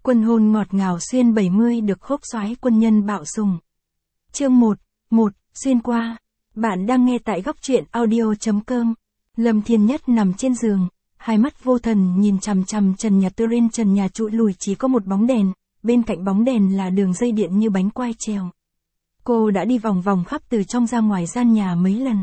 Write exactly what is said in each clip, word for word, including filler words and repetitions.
Quân hôn ngọt ngào xuyên bảy mươi được khốc soái quân nhân bạo sùng. Chương một, một, xuyên qua. Bạn đang nghe tại góc truyện audio chấm com. Lâm Thiên Nhất nằm trên giường, hai mắt vô thần nhìn chằm chằm trần nhà Turin, trần nhà trụi lùi chỉ có một bóng đèn, bên cạnh bóng đèn là đường dây điện như bánh quai trèo. Cô đã đi vòng vòng khắp từ trong ra ngoài gian nhà mấy lần.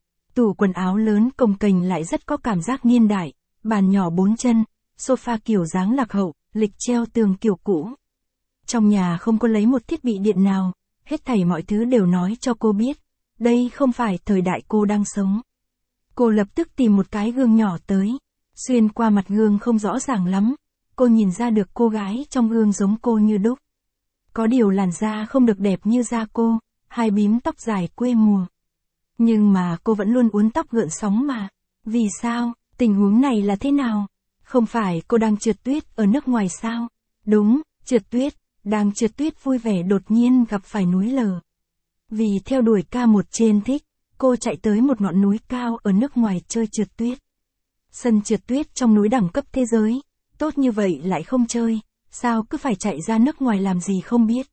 Tủ quần áo lớn cồng kềnh lại rất có cảm giác niên đại, bàn nhỏ bốn chân, sofa kiểu dáng lạc hậu, lịch treo tường kiểu cũ. Trong nhà không có lấy một thiết bị điện nào, hết thảy mọi thứ đều nói cho cô biết, đây không phải thời đại cô đang sống. Cô lập tức tìm một cái gương nhỏ tới, xuyên qua mặt gương không rõ ràng lắm, cô nhìn ra được cô gái trong gương giống cô như đúc. Có điều làn da không được đẹp như da cô, hai bím tóc dài quê mùa. Nhưng mà cô vẫn luôn uốn tóc gợn sóng mà. Vì sao? Tình huống này là thế nào? Không phải cô đang trượt tuyết ở nước ngoài sao? Đúng, trượt tuyết, đang trượt tuyết vui vẻ đột nhiên gặp phải núi lở. Vì theo đuổi ca một trên thích, cô chạy tới một ngọn núi cao ở nước ngoài chơi trượt tuyết. Sân trượt tuyết trong núi đẳng cấp thế giới, tốt như vậy lại không chơi, sao cứ phải chạy ra nước ngoài làm gì không biết.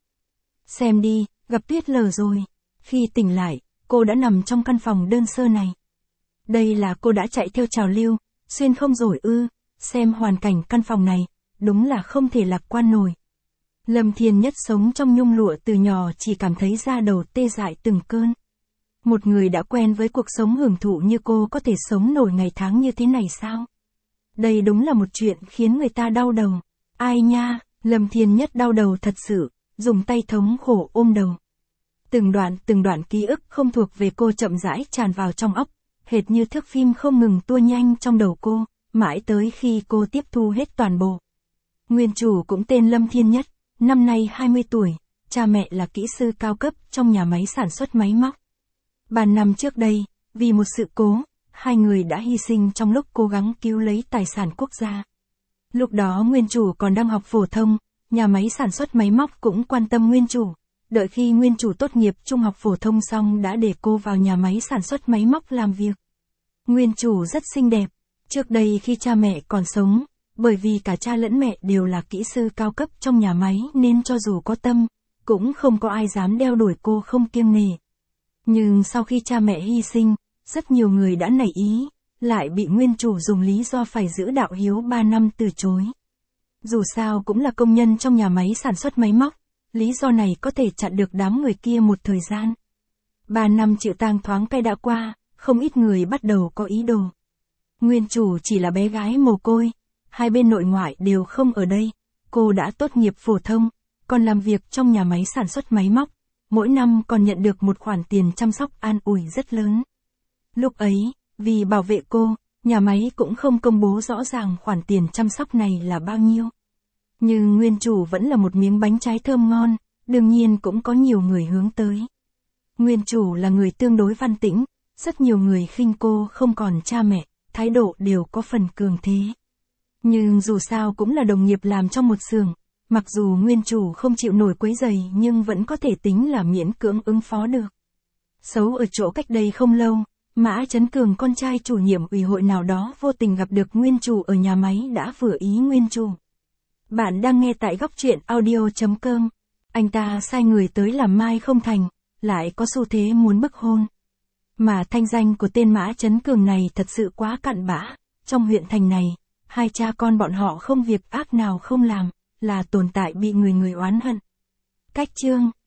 Xem đi, gặp tuyết lở rồi. Khi tỉnh lại, cô đã nằm trong căn phòng đơn sơ này. Đây là cô đã chạy theo trào lưu, xuyên không rồi ư, xem hoàn cảnh căn phòng này, đúng là không thể lạc quan nổi. Lâm Thiên Nhất sống trong nhung lụa từ nhỏ chỉ cảm thấy da đầu tê dại từng cơn. Một người đã quen với cuộc sống hưởng thụ như cô có thể sống nổi ngày tháng như thế này sao? Đây đúng là một chuyện khiến người ta đau đầu. Ai nha, Lâm Thiên Nhất đau đầu thật sự, dùng tay thống khổ ôm đầu. Từng đoạn từng đoạn ký ức không thuộc về cô chậm rãi tràn vào trong óc, hệt như thước phim không ngừng tua nhanh trong đầu cô, mãi tới khi cô tiếp thu hết toàn bộ. Nguyên chủ cũng tên Lâm Thiên Nhất, năm nay hai mươi tuổi, cha mẹ là kỹ sư cao cấp trong nhà máy sản xuất máy móc. Ba năm trước đây, vì một sự cố, hai người đã hy sinh trong lúc cố gắng cứu lấy tài sản quốc gia. Lúc đó nguyên chủ còn đang học phổ thông, nhà máy sản xuất máy móc cũng quan tâm nguyên chủ. Đợi khi nguyên chủ tốt nghiệp trung học phổ thông xong đã để cô vào nhà máy sản xuất máy móc làm việc. Nguyên chủ rất xinh đẹp. Trước đây khi cha mẹ còn sống, bởi vì cả cha lẫn mẹ đều là kỹ sư cao cấp trong nhà máy nên cho dù có tâm, cũng không có ai dám đeo đuổi cô không kiêng nể. Nhưng sau khi cha mẹ hy sinh, rất nhiều người đã nảy ý, lại bị nguyên chủ dùng lý do phải giữ đạo hiếu ba năm từ chối. Dù sao cũng là công nhân trong nhà máy sản xuất máy móc, lý do này có thể chặn được đám người kia một thời gian. Ba năm chịu tang thoáng cay đã qua, không ít người bắt đầu có ý đồ. Nguyên chủ chỉ là bé gái mồ côi, hai bên nội ngoại đều không ở đây, cô đã tốt nghiệp phổ thông, còn làm việc trong nhà máy sản xuất máy móc, mỗi năm còn nhận được một khoản tiền chăm sóc an ủi rất lớn. Lúc ấy, vì bảo vệ cô, nhà máy cũng không công bố rõ ràng khoản tiền chăm sóc này là bao nhiêu. Nhưng nguyên chủ vẫn là một miếng bánh trái thơm ngon, đương nhiên cũng có nhiều người hướng tới. Nguyên chủ là người tương đối văn tĩnh, rất nhiều người khinh cô không còn cha mẹ, thái độ đều có phần cường thế. Nhưng dù sao cũng là đồng nghiệp làm trong một xưởng, mặc dù nguyên chủ không chịu nổi quấy rầy nhưng vẫn có thể tính là miễn cưỡng ứng phó được. Xấu ở chỗ cách đây không lâu, Mã Chấn Cường con trai chủ nhiệm ủy hội nào đó vô tình gặp được nguyên chủ ở nhà máy đã vừa ý nguyên chủ. Bạn đang nghe tại góc truyện audio chấm com. Anh ta sai người tới làm mai không thành, lại có xu thế muốn bức hôn. Mà thanh danh của tên Mã Chấn Cường này thật sự quá cặn bã. Trong huyện thành này, hai cha con bọn họ không việc ác nào không làm, là tồn tại bị người người oán hận. Cách chương